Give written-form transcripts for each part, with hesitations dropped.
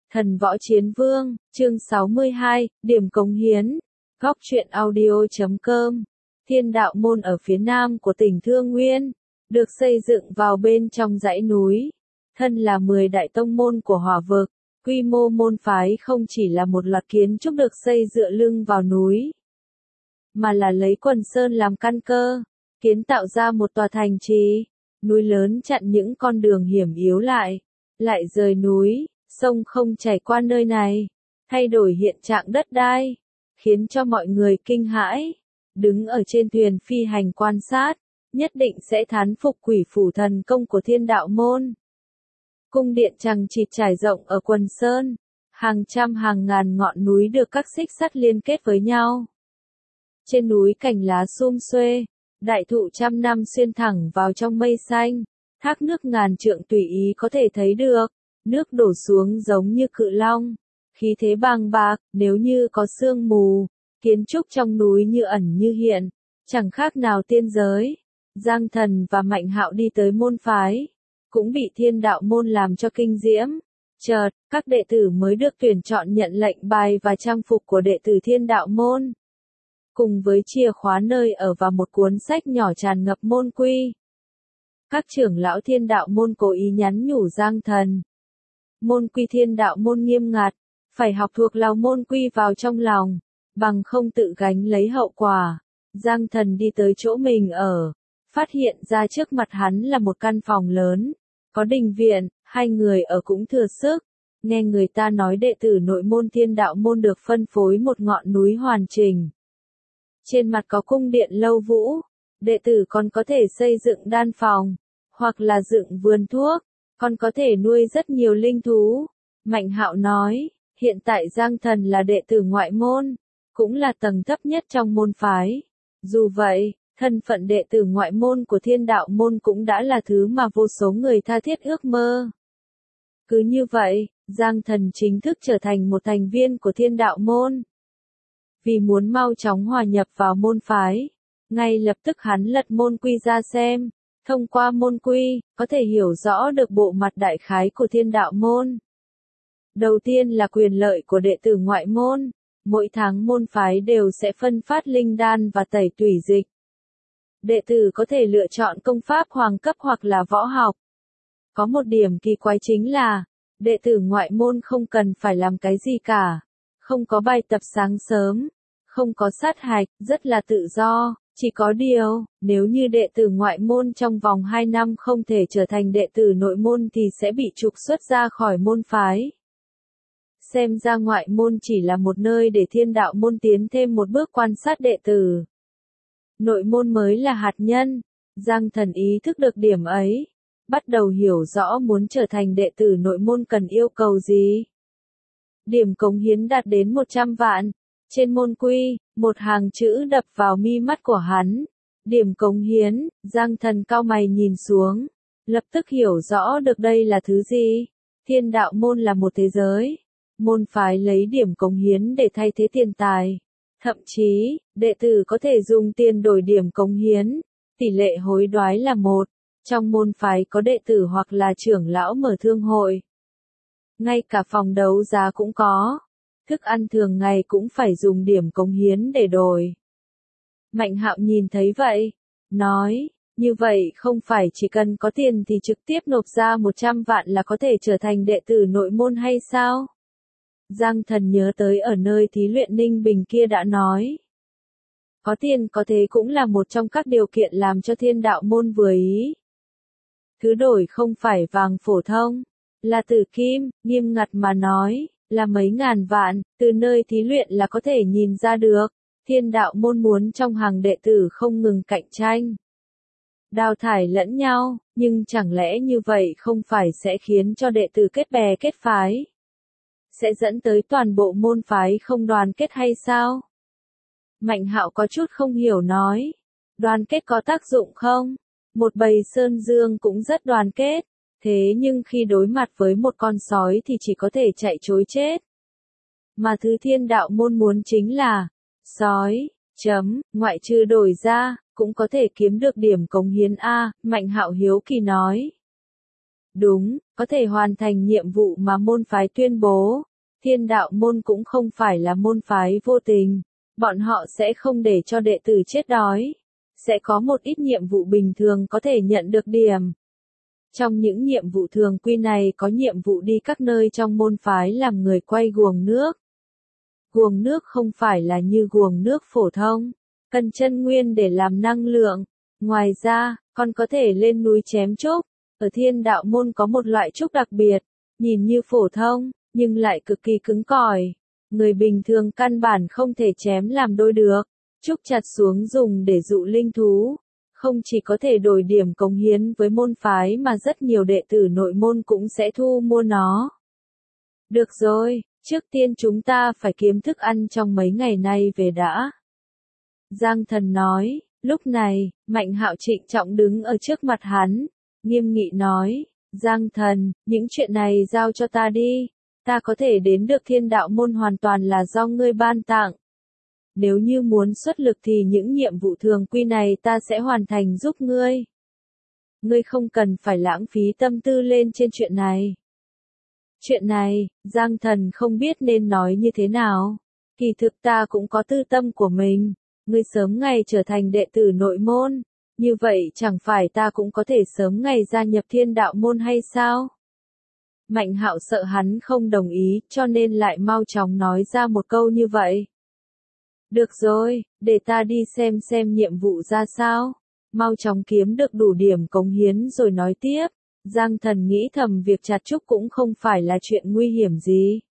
Thần Võ Chiến Vương, chương 62, điểm cống hiến. Góc truyện audio.com. Thiên đạo môn ở phía nam của tỉnh Thương Nguyên, được xây dựng vào bên trong dãy núi. Thân là 10 đại tông môn của Hỏa Vực, quy mô môn phái không chỉ là một loạt kiến trúc được xây dựa lưng vào núi, mà là lấy quần sơn làm căn cơ, kiến tạo ra một tòa thành trì. Núi lớn chặn những con đường hiểm yếu lại rời núi, sông không chảy qua nơi này, thay đổi hiện trạng đất đai, khiến cho mọi người kinh hãi. Đứng ở trên thuyền phi hành quan sát, nhất định sẽ thán phục quỷ phủ thần công của Thiên đạo môn. Cung điện chằng chịt trải rộng ở quần sơn, hàng trăm hàng ngàn ngọn núi được các xích sắt liên kết với nhau. Trên núi cành lá sum xuê, đại thụ trăm năm xuyên thẳng vào trong mây xanh, thác nước ngàn trượng tùy ý có thể thấy được, nước đổ xuống giống như cự long, khí thế bàng bạc. Nếu như có sương mù, kiến trúc trong núi như ẩn như hiện, chẳng khác nào tiên giới. Giang Thần và Mạnh Hạo đi tới môn phái, cũng bị Thiên đạo môn làm cho kinh diễm. Chợt, các đệ tử mới được tuyển chọn nhận lệnh bài và trang phục của đệ tử Thiên đạo môn, cùng với chìa khóa nơi ở và một cuốn sách nhỏ tràn ngập môn quy. Các trưởng lão Thiên đạo môn cố ý nhắn nhủ Giang Thần. Môn quy Thiên đạo môn nghiêm ngặt, phải học thuộc lòng môn quy vào trong lòng, bằng không tự gánh lấy hậu quả. Giang Thần đi tới chỗ mình ở, phát hiện ra trước mặt hắn là một căn phòng lớn, có đình viện, hai người ở cũng thừa sức. Nghe người ta nói đệ tử nội môn Thiên đạo môn được phân phối một ngọn núi hoàn chỉnh. Trên mặt có cung điện lâu vũ, đệ tử còn có thể xây dựng đan phòng, hoặc là dựng vườn thuốc, còn có thể nuôi rất nhiều linh thú. Mạnh Hạo nói, hiện tại Giang Thần là đệ tử ngoại môn, cũng là tầng thấp nhất trong môn phái. Dù vậy, thân phận đệ tử ngoại môn của Thiên đạo môn cũng đã là thứ mà vô số người tha thiết ước mơ. Cứ như vậy, Giang Thần chính thức trở thành một thành viên của Thiên đạo môn. Vì muốn mau chóng hòa nhập vào môn phái, ngay lập tức hắn lật môn quy ra xem. Thông qua môn quy, có thể hiểu rõ được bộ mặt đại khái của Thiên đạo môn. Đầu tiên là quyền lợi của đệ tử ngoại môn. Mỗi tháng môn phái đều sẽ phân phát linh đan và tẩy tủy dịch. Đệ tử có thể lựa chọn công pháp hoàng cấp hoặc là võ học. Có một điểm kỳ quái chính là, đệ tử ngoại môn không cần phải làm cái gì cả. Không có bài tập sáng sớm, không có sát hạch, rất là tự do. Chỉ có điều, nếu như đệ tử ngoại môn trong vòng 2 năm không thể trở thành đệ tử nội môn thì sẽ bị trục xuất ra khỏi môn phái. Xem ra ngoại môn chỉ là một nơi để Thiên đạo môn tiến thêm một bước quan sát đệ tử. Nội môn mới là hạt nhân. Giang Thần ý thức được điểm ấy, bắt đầu hiểu rõ muốn trở thành đệ tử nội môn cần yêu cầu gì. Điểm cống hiến đạt đến 100 vạn. Trên môn quy, một hàng chữ đập vào mi mắt của hắn. Điểm cống hiến. Giang Thần cau mày nhìn xuống, lập tức hiểu rõ được đây là thứ gì. Thiên đạo môn là một thế giới. Môn phái lấy điểm cống hiến để thay thế tiền tài. Thậm chí, đệ tử có thể dùng tiền đổi điểm cống hiến. Tỷ lệ hối đoái là 1. Trong môn phái có đệ tử hoặc là trưởng lão mở thương hội. Ngay cả phòng đấu giá cũng có. Thức ăn thường ngày cũng phải dùng điểm cống hiến để đổi. Mạnh Hạo nhìn thấy vậy, nói, như vậy không phải chỉ cần có tiền thì trực tiếp nộp ra 100 vạn là có thể trở thành đệ tử nội môn hay sao? Giang Thần nhớ tới ở nơi thí luyện Ninh Bình kia đã nói. Có tiền có thế cũng là một trong các điều kiện làm cho Thiên đạo môn vừa ý. Thứ đổi không phải vàng phổ thông, là tử kim. Nghiêm ngặt mà nói, là mấy ngàn vạn. Từ nơi thí luyện là có thể nhìn ra được, Thiên đạo môn muốn trong hàng đệ tử không ngừng cạnh tranh, đào thải lẫn nhau. Nhưng chẳng lẽ như vậy không phải sẽ khiến cho đệ tử kết bè kết phái, sẽ dẫn tới toàn bộ môn phái không đoàn kết hay sao? Mạnh Hạo có chút không hiểu nói, đoàn kết có tác dụng không? Một bầy sơn dương cũng rất đoàn kết, thế nhưng khi đối mặt với một con sói thì chỉ có thể chạy trối chết. Mà thứ Thiên đạo môn muốn chính là, sói, ngoại trừ đổi ra, cũng có thể kiếm được điểm cống hiến A. Mạnh Hạo hiếu kỳ nói. Đúng, có thể hoàn thành nhiệm vụ mà môn phái tuyên bố. Thiên đạo môn cũng không phải là môn phái vô tình. Bọn họ sẽ không để cho đệ tử chết đói. Sẽ có một ít nhiệm vụ bình thường có thể nhận được điểm. Trong những nhiệm vụ thường quy này có nhiệm vụ đi các nơi trong môn phái làm người quay guồng nước. Guồng nước không phải là như guồng nước phổ thông, cần chân nguyên để làm năng lượng. Ngoài ra, còn có thể lên núi chém trúc. Ở thiên đạo môn có một loại trúc đặc biệt, nhìn như phổ thông, nhưng lại cực kỳ cứng cỏi. Người bình thường căn bản không thể chém làm đôi được. Trúc chặt xuống dùng để dụ linh thú. Không chỉ có thể đổi điểm cống hiến với môn phái mà rất nhiều đệ tử nội môn cũng sẽ thu mua nó. Được rồi, trước tiên chúng ta phải kiếm thức ăn trong mấy ngày nay về đã. Giang Thần nói, lúc này, Mạnh Hạo trịnh trọng đứng ở trước mặt hắn, nghiêm nghị nói, Giang Thần, những chuyện này giao cho ta đi, ta có thể đến được thiên đạo môn hoàn toàn là do ngươi ban tặng. Nếu như muốn xuất lực thì những nhiệm vụ thường quy này ta sẽ hoàn thành giúp ngươi. Ngươi không cần phải lãng phí tâm tư lên trên chuyện này. Chuyện này, Giang Thần không biết nên nói như thế nào. Kỳ thực ta cũng có tư tâm của mình. Ngươi sớm ngày trở thành đệ tử nội môn. Như vậy chẳng phải ta cũng có thể sớm ngày gia nhập thiên đạo môn hay sao? Mạnh Hạo sợ hắn không đồng ý cho nên lại mau chóng nói ra một câu như vậy. Được rồi, để ta đi xem nhiệm vụ ra sao. Mau chóng kiếm được đủ điểm cống hiến rồi nói tiếp. Giang Thần nghĩ thầm việc chặt trúc cũng không phải là chuyện nguy hiểm gì.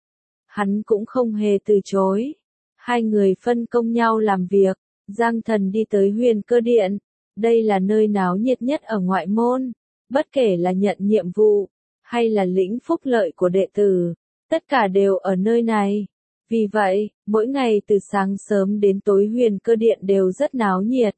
Hắn cũng không hề từ chối. Hai người phân công nhau làm việc. Giang Thần đi tới Huyền Cơ Điện. Đây là nơi náo nhiệt nhất ở ngoại môn. Bất kể là nhận nhiệm vụ, hay là lĩnh phúc lợi của đệ tử, tất cả đều ở nơi này. Vì vậy, mỗi ngày từ sáng sớm đến tối Huyền Cơ Điện đều rất náo nhiệt.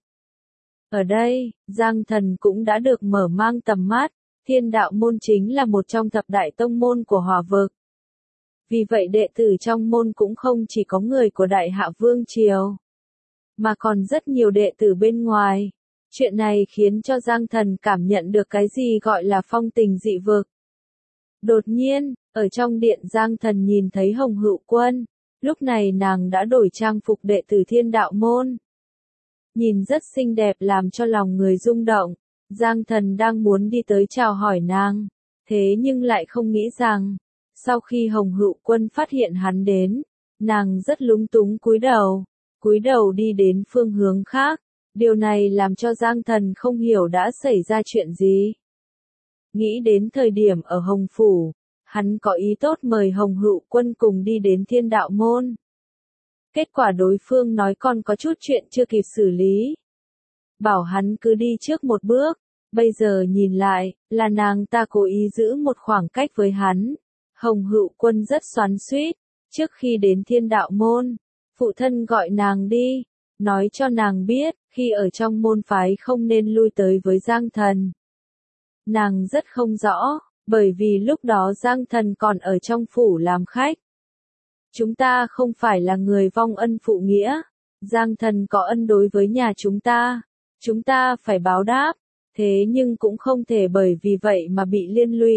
Ở đây, Giang Thần cũng đã được mở mang tầm mắt. Thiên đạo môn chính là một trong thập đại tông môn của Hỏa vực. Vì vậy đệ tử trong môn cũng không chỉ có người của Đại Hạ Vương Triều, mà còn rất nhiều đệ tử bên ngoài. Chuyện này khiến cho Giang Thần cảm nhận được cái gì gọi là phong tình dị vực. Đột nhiên, ở trong điện Giang Thần nhìn thấy Hồng Hựu Quân. Lúc này nàng đã đổi trang phục đệ tử thiên đạo môn. Nhìn rất xinh đẹp làm cho lòng người rung động. Giang Thần đang muốn đi tới chào hỏi nàng. Thế nhưng lại không nghĩ rằng, sau khi Hồng Hựu Quân phát hiện hắn đến, nàng rất lúng túng cúi đầu đi đến phương hướng khác. Điều này làm cho Giang Thần không hiểu đã xảy ra chuyện gì. Nghĩ đến thời điểm ở Hồng Phủ, hắn có ý tốt mời Hồng Hựu Quân cùng đi đến thiên đạo môn. Kết quả đối phương nói còn có chút chuyện chưa kịp xử lý. Bảo hắn cứ đi trước một bước. Bây giờ nhìn lại, là nàng ta cố ý giữ một khoảng cách với hắn. Hồng Hựu Quân rất xoắn xuýt. Trước khi đến thiên đạo môn, phụ thân gọi nàng đi, nói cho nàng biết, khi ở trong môn phái không nên lui tới với Giang Thần. Nàng rất không rõ, bởi vì lúc đó Giang Thần còn ở trong phủ làm khách. Chúng ta không phải là người vong ân phụ nghĩa. Giang Thần có ân đối với nhà chúng ta phải báo đáp. Thế nhưng cũng không thể bởi vì vậy mà bị liên lụy.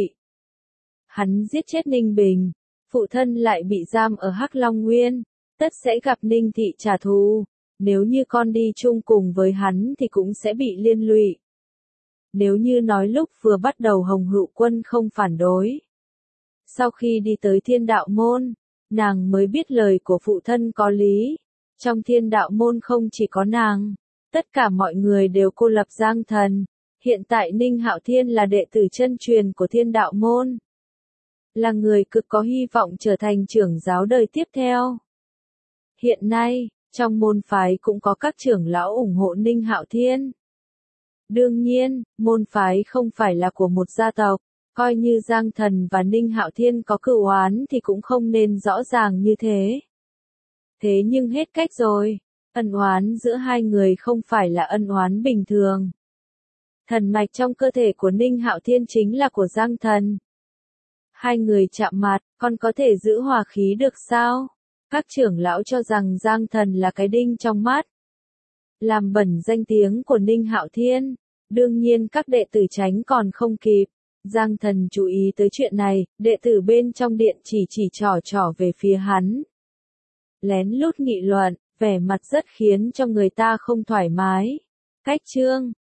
Hắn giết chết Ninh Bình, phụ thân lại bị giam ở Hắc Long Nguyên, tất sẽ gặp Ninh Thị trả thù. Nếu như con đi chung cùng với hắn thì cũng sẽ bị liên lụy. Nếu như nói lúc vừa bắt đầu Hồng Hựu Quân không phản đối. Sau khi đi tới thiên đạo môn, nàng mới biết lời của phụ thân có lý. Trong thiên đạo môn không chỉ có nàng, tất cả mọi người đều cô lập Giang Thần. Hiện tại Ninh Hạo Thiên là đệ tử chân truyền của thiên đạo môn. Là người cực có hy vọng trở thành trưởng giáo đời tiếp theo. Hiện nay, trong môn phái cũng có các trưởng lão ủng hộ Ninh Hạo Thiên. Đương nhiên, môn phái không phải là của một gia tộc, coi như Giang Thần và Ninh Hạo Thiên có cửu oán thì cũng không nên rõ ràng như thế. Thế nhưng hết cách rồi, ân oán giữa hai người không phải là ân oán bình thường. Thần mạch trong cơ thể của Ninh Hạo Thiên chính là của Giang Thần. Hai người chạm mặt, còn có thể giữ hòa khí được sao? Các trưởng lão cho rằng Giang Thần là cái đinh trong mắt. Làm bẩn danh tiếng của Ninh Hạo Thiên. Đương nhiên các đệ tử tránh còn không kịp. Giang Thần chú ý tới chuyện này, đệ tử bên trong điện chỉ trỏ về phía hắn. Lén lút nghị luận, vẻ mặt rất khiến cho người ta không thoải mái. Cách chương